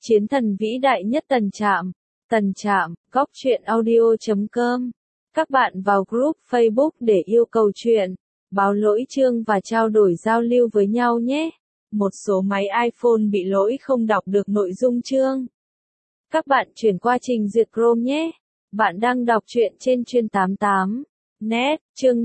Chiến thần vĩ đại nhất Tần Trạm, góc truyện audio.com. Các bạn vào group Facebook để yêu cầu truyện, báo lỗi chương và trao đổi giao lưu với nhau nhé. Một số máy iPhone bị lỗi không đọc được nội dung chương. Các bạn chuyển qua trình duyệt Chrome nhé. Bạn đang đọc truyện trên chuyên 88. Net, chương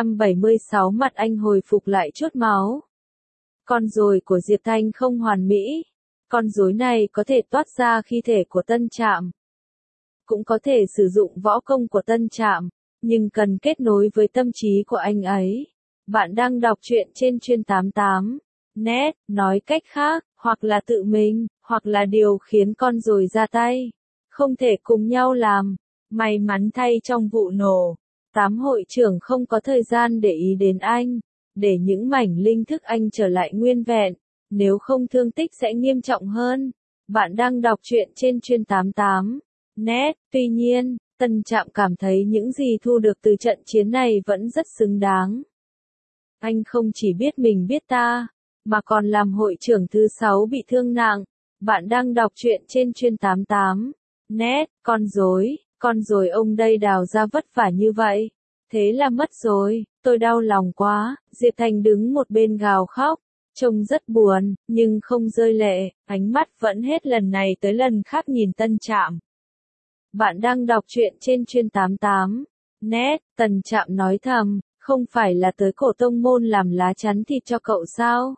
576 mặt anh hồi phục lại chút máu. Con rối của Diệp Thanh không hoàn mỹ. Con rối này có thể toát ra khí thể của Tân Trạm. Cũng có thể sử dụng võ công của Tân Trạm, nhưng cần kết nối với tâm trí của anh ấy. Bạn đang đọc truyện trên chuyên 88. Net, nói cách khác, hoặc là tự mình, hoặc là điều khiến con rối ra tay. Không thể cùng nhau làm. May mắn thay trong vụ nổ, 8 hội trưởng không có thời gian để ý đến anh, để những mảnh linh thức anh trở lại nguyên vẹn, nếu không thương tích sẽ nghiêm trọng hơn. Bạn đang đọc truyện trên chuyên 88. Net, tuy nhiên, Tân Trạm cảm thấy những gì thu được từ trận chiến này vẫn rất xứng đáng. Anh không chỉ biết mình biết ta, mà còn làm hội trưởng thứ 6 bị thương nặng. Bạn đang đọc truyện trên chuyên 88. Net, con rối ông đây đào ra vất vả như vậy. Thế là mất rồi, tôi đau lòng quá. Diệp Thành đứng một bên gào khóc, trông rất buồn, nhưng không rơi lệ, ánh mắt vẫn hết lần này tới lần khác nhìn Tân Trạm. Bạn đang đọc truyện trên chuyên 88. Net, Tân Trạm nói thầm, không phải là tới cổ tông môn làm lá chắn thịt cho cậu sao?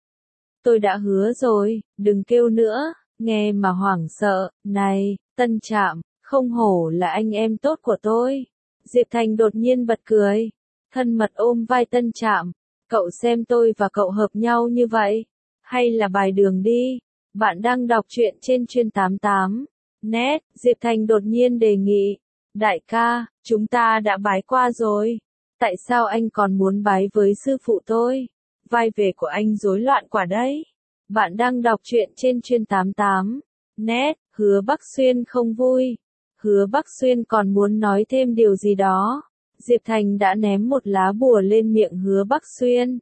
Tôi đã hứa rồi, đừng kêu nữa, nghe mà hoảng sợ. Này, Tân Trạm, không hổ là anh em tốt của tôi. Diệp Thành đột nhiên bật cười, thân mật ôm vai Tân Trạm. Cậu xem tôi và cậu hợp nhau như vậy, hay là bài đường đi. Bạn đang đọc truyện trên chuyên 88. Net, Diệp Thành đột nhiên đề nghị. Đại ca, chúng ta đã bái qua rồi. Tại sao anh còn muốn bái với sư phụ tôi? Vai về của anh rối loạn quả đấy. Bạn đang đọc truyện trên chuyên 88. Net, Hứa Bắc Xuyên không vui. Hứa Bắc Xuyên còn muốn nói thêm điều gì đó. Diệp Thành đã ném một lá bùa lên miệng Hứa Bắc Xuyên.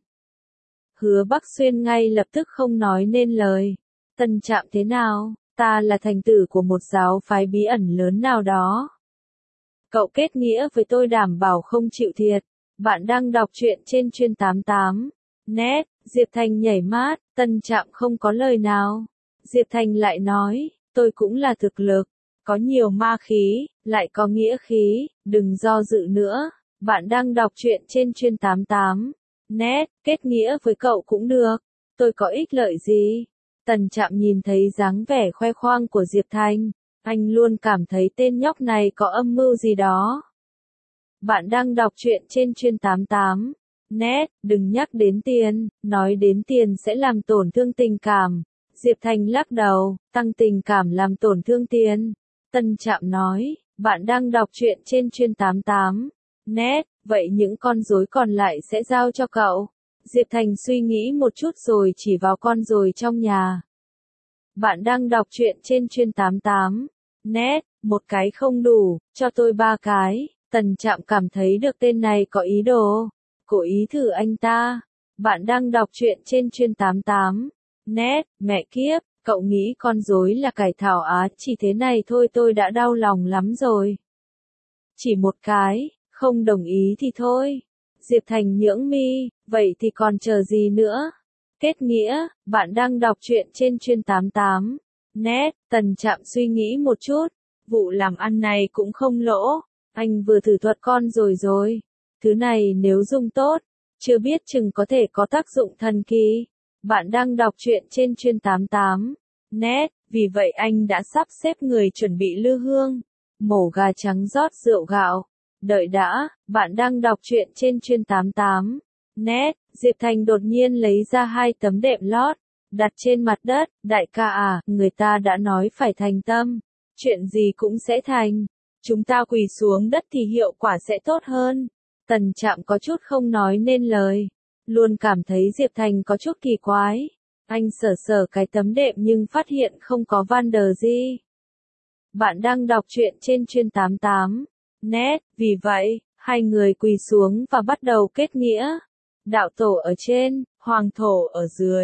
Hứa Bắc Xuyên ngay lập tức không nói nên lời. Tân Trạm thế nào? Ta là thành tử của một giáo phái bí ẩn lớn nào đó. Cậu kết nghĩa với tôi đảm bảo không chịu thiệt. Bạn đang đọc truyện trên chuyên 88. Net, Diệp Thành nhảy mát, Tân Trạm không có lời nào. Diệp Thành lại nói, tôi cũng là thực lực, có nhiều ma khí, lại có nghĩa khí, đừng do dự nữa. Bạn đang đọc truyện trên chuyên 88. Net, kết nghĩa với cậu cũng được. Tôi có ích lợi gì? Tân Trạm nhìn thấy dáng vẻ khoe khoang của Diệp Thành. Anh luôn cảm thấy tên nhóc này có âm mưu gì đó. Bạn đang đọc truyện trên chuyên 88. Net, đừng nhắc đến tiền, nói đến tiền sẽ làm tổn thương tình cảm. Diệp Thành lắc đầu, tăng tình cảm làm tổn thương tiền. Tân Trạm nói, bạn đang đọc truyện trên chuyên 88. Net, vậy những con rối còn lại sẽ giao cho cậu. Diệp Thành suy nghĩ một chút rồi chỉ vào con rối trong nhà. Bạn đang đọc truyện trên chuyên 88. Net, một cái không đủ, cho tôi 3 cái. Tân Trạm cảm thấy được tên này có ý đồ. Cố ý thử anh ta. Bạn đang đọc truyện trên chuyên 88. Net, mẹ kiếp, cậu nghĩ con rối là cải thảo á, chỉ thế này thôi tôi đã đau lòng lắm rồi. Chỉ một cái, không đồng ý thì thôi. Diệp Thành nhướng mi, vậy thì còn chờ gì nữa? Kết nghĩa, bạn đang đọc truyện trên chuyên 88. Net, Tân Trạm suy nghĩ một chút. Vụ làm ăn này cũng không lỗ. Anh vừa thử thuật con rồi. Thứ này nếu dùng tốt, chưa biết chừng có thể có tác dụng thần kỳ. Bạn đang đọc truyện trên chuyên 88. Net, vì vậy anh đã sắp xếp người chuẩn bị lư hương, mổ gà trắng rót rượu gạo. Đợi đã, bạn đang đọc truyện trên chuyên 88. Net, Diệp Thành đột nhiên lấy ra 2 tấm đệm lót, đặt trên mặt đất. Đại ca à, người ta đã nói phải thành tâm, chuyện gì cũng sẽ thành. Chúng ta quỳ xuống đất thì hiệu quả sẽ tốt hơn. Tân Trạm có chút không nói nên lời, luôn cảm thấy Diệp Thành có chút kỳ quái. Anh sờ cái tấm đệm nhưng phát hiện không có Vander gì. Bạn đang đọc truyện trên chuyên 88. Net, vì vậy, hai người quỳ xuống và bắt đầu kết nghĩa. Đạo tổ ở trên, hoàng thổ ở dưới,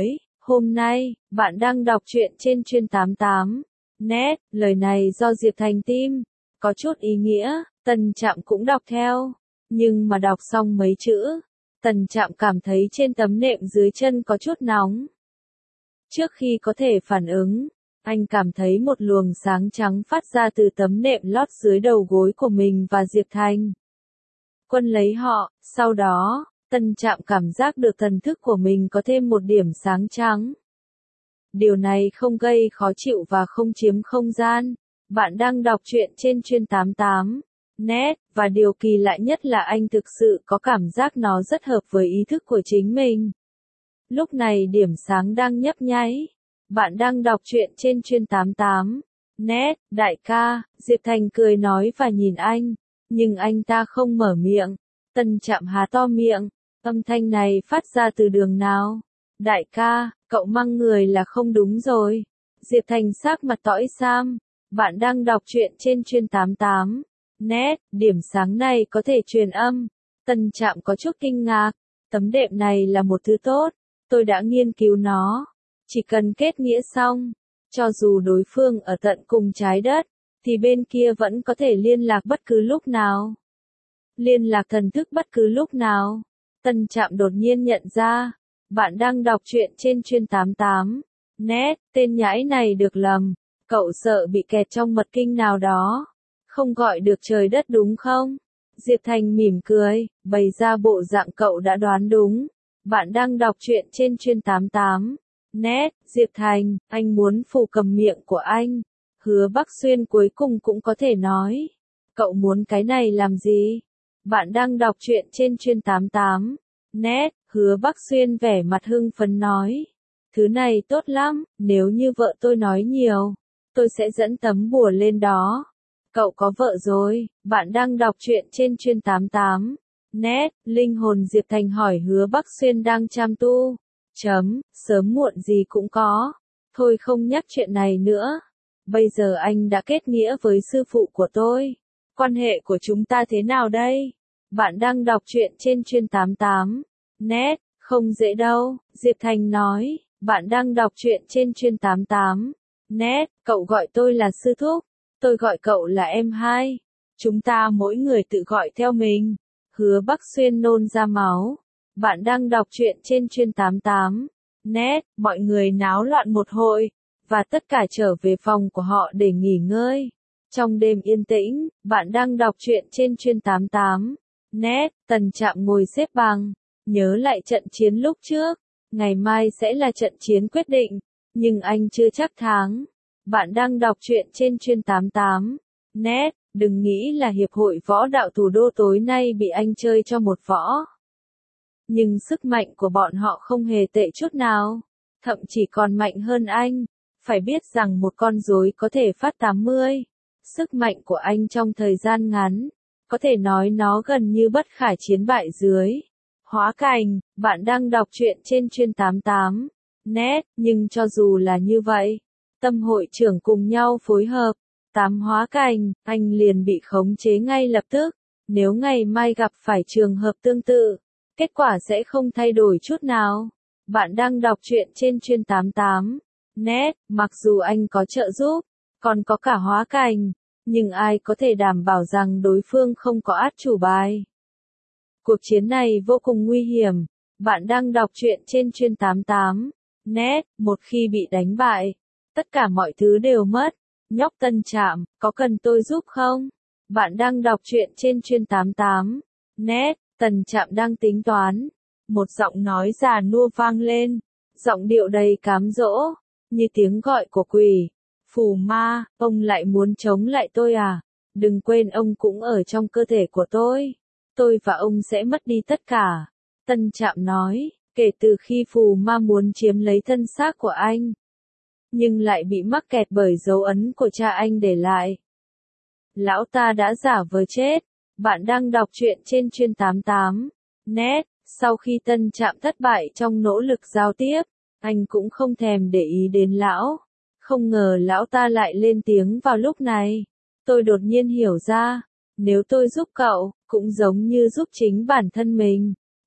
hôm nay, bạn đang đọc truyện trên Chuyên 88 net, lời này do Diệp Thành tim, có chút ý nghĩa, Tân Trạm cũng đọc theo, nhưng mà đọc xong mấy chữ, Tân Trạm cảm thấy trên tấm nệm dưới chân có chút nóng. Trước khi có thể phản ứng, anh cảm thấy một luồng sáng trắng phát ra từ tấm nệm lót dưới đầu gối của mình và Diệp Thành. Quân lấy họ, sau đó, Tân Trạm cảm giác được thần thức của mình có thêm một điểm sáng trắng. Điều này không gây khó chịu và không chiếm không gian. Bạn đang đọc truyện trên Chuyên 88 net, và điều kỳ lạ nhất là anh thực sự có cảm giác nó rất hợp với ý thức của chính mình. Lúc này điểm sáng đang nhấp nháy. Bạn đang đọc truyện trên Chuyên 88 net, đại ca, Diệp Thành cười nói và nhìn anh, nhưng anh ta không mở miệng. Tân Trạm há to miệng, âm thanh này phát ra từ đường nào? Đại ca, cậu mang người là không đúng rồi. Diệp Thành sắc mặt tỏi sam. Bạn đang đọc truyện trên Chuyên 88 net, điểm sáng này có thể truyền âm. Tân Trạm có chút kinh ngạc. Tấm đệm này là một thứ tốt, tôi đã nghiên cứu nó. Chỉ cần kết nghĩa xong, cho dù đối phương ở tận cùng trái đất, thì bên kia vẫn có thể liên lạc bất cứ lúc nào. Liên lạc thần thức bất cứ lúc nào. Tân Trạm đột nhiên nhận ra, bạn đang đọc truyện trên Chuyên 88 net, tên nhãi này được lầm, cậu sợ bị kẹt trong mật kinh nào đó, không gọi được trời đất đúng không? Diệp Thành mỉm cười, bày ra bộ dạng cậu đã đoán đúng. Bạn đang đọc truyện trên Chuyên 88 net, Diệp Thành, anh muốn phủ cầm miệng của anh. Hứa Bắc Xuyên cuối cùng cũng có thể nói. Cậu muốn cái này làm gì? Bạn đang đọc truyện trên Chuyên 88 net, Hứa Bắc Xuyên vẻ mặt hưng phấn nói. Thứ này tốt lắm, nếu như vợ tôi nói nhiều, tôi sẽ dẫn tấm bùa lên đó. Cậu có vợ rồi, bạn đang đọc truyện trên Chuyên 88 net, linh hồn Diệp Thành hỏi Hứa Bắc Xuyên đang chăm tu. Sớm muộn gì cũng có. Thôi không nhắc chuyện này nữa. Bây giờ anh đã kết nghĩa với sư phụ của tôi. Quan hệ của chúng ta thế nào đây? Bạn đang đọc truyện trên Chuyên 88 net, không dễ đâu, Diệp Thành nói. Bạn đang đọc truyện trên Chuyên 88 net, cậu gọi tôi là sư thúc, tôi gọi cậu là em hai. Chúng ta mỗi người tự gọi theo mình. Hứa Bắc Xuyên nôn ra máu. Bạn đang đọc truyện trên Chuyên 88 net, mọi người náo loạn một hồi, và tất cả trở về phòng của họ để nghỉ ngơi. Trong đêm yên tĩnh, bạn đang đọc truyện trên Chuyên 88 net, Tân Trạm ngồi xếp bằng, nhớ lại trận chiến lúc trước. Ngày mai sẽ là trận chiến quyết định, nhưng anh chưa chắc thắng. Bạn đang đọc truyện trên Chuyên 88 net, đừng nghĩ là Hiệp hội Võ đạo Thủ đô tối nay bị anh chơi cho một võ. Nhưng sức mạnh của bọn họ không hề tệ chút nào, thậm chí còn mạnh hơn anh. Phải biết rằng một con rối có thể phát 80. Sức mạnh của anh trong thời gian ngắn, có thể nói nó gần như bất khả chiến bại dưới. Hóa Cảnh, bạn đang đọc truyện trên Chuyên 88 net, nhưng cho dù là như vậy, Tâm hội trưởng cùng nhau phối hợp, 8 hóa cảnh, anh liền bị khống chế ngay lập tức. Nếu ngày mai gặp phải trường hợp tương tự, kết quả sẽ không thay đổi chút nào. Bạn đang đọc truyện trên Chuyên 88 net, mặc dù anh có trợ giúp, còn có cả hóa cảnh, nhưng ai có thể đảm bảo rằng đối phương không có át chủ bài. Cuộc chiến này vô cùng nguy hiểm. Bạn đang đọc truyện trên Chuyên 88 net, một khi bị đánh bại, tất cả mọi thứ đều mất. Nhóc Tân Trạm, có cần tôi giúp không? Bạn đang đọc truyện trên Chuyên 88 net, Tân Trạm đang tính toán. Một giọng nói già nua vang lên, giọng điệu đầy cám dỗ, như tiếng gọi của quỷ. Phù ma, ông lại muốn chống lại tôi à? Đừng quên ông cũng ở trong cơ thể của tôi. Tôi và ông sẽ mất đi tất cả. Tân Trạm nói, kể từ khi phù ma muốn chiếm lấy thân xác của anh, nhưng lại bị mắc kẹt bởi dấu ấn của cha anh để lại. Lão ta đã giả vờ chết. Bạn đang đọc truyện trên Chuyên 88 net, sau khi Tân Trạm thất bại trong nỗ lực giao tiếp, anh cũng không thèm để ý đến lão. Không ngờ lão ta lại lên tiếng vào lúc này. Tôi đột nhiên hiểu ra, nếu tôi giúp cậu, cũng giống như giúp chính bản thân mình.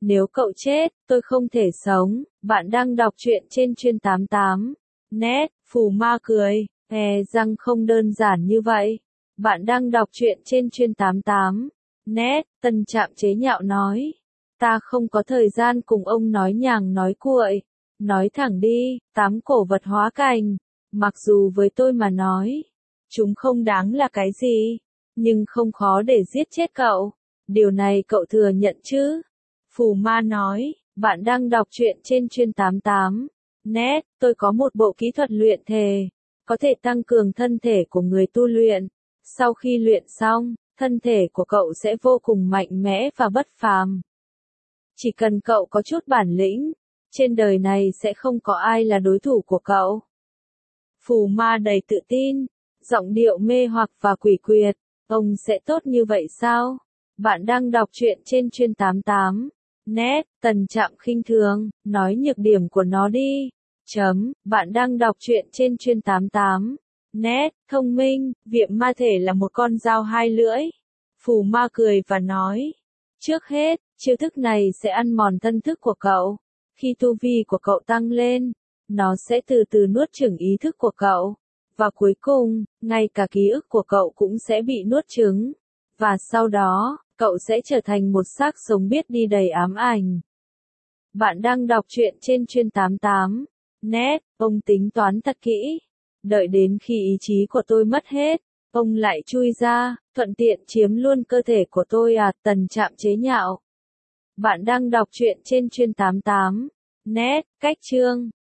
Nếu cậu chết, tôi không thể sống. Bạn đang đọc truyện trên chuyên 88. Net, Phù Ma cười, rằng không đơn giản như vậy. Bạn đang đọc truyện trên chuyên 88. Net, Tân Trạm chế nhạo nói. Ta không có thời gian cùng ông nói nhàng nói cuội. Nói thẳng đi, 8 cổ vật hóa cành. Mặc dù với tôi mà nói, chúng không đáng là cái gì, nhưng không khó để giết chết cậu. Điều này cậu thừa nhận chứ? Phù Ma nói, bạn đang đọc truyện trên chuyên 88. Net, tôi có một bộ kỹ thuật luyện thể, có thể tăng cường thân thể của người tu luyện. Sau khi luyện xong, thân thể của cậu sẽ vô cùng mạnh mẽ và bất phàm. Chỉ cần cậu có chút bản lĩnh, trên đời này sẽ không có ai là đối thủ của cậu. Phù Ma đầy tự tin, giọng điệu mê hoặc và quỷ quyệt. Ông sẽ tốt như vậy sao? Bạn đang đọc truyện trên chuyên 88. Net, Tân Trạm khinh thường, nói nhược điểm của nó đi. Bạn đang đọc truyện trên chuyên 88. Net, thông minh, việm ma thể là một con dao hai lưỡi. Phù Ma cười và nói. Trước hết, chiêu thức này sẽ ăn mòn thân thức của cậu. Khi tu vi của cậu tăng lên, nó sẽ từ từ nuốt chửng ý thức của cậu. Và cuối cùng, ngay cả ký ức của cậu cũng sẽ bị nuốt chửng. Và sau đó, cậu sẽ trở thành một xác sống biết đi đầy ám ảnh. Bạn đang đọc truyện trên chuyên 88. Net, ông tính toán thật kỹ. Đợi đến khi ý chí của tôi mất hết, ông lại chui ra, thuận tiện chiếm luôn cơ thể của tôi à? Tân Trạm chế nhạo. Bạn đang đọc truyện trên chuyên 88. Net, cách chương.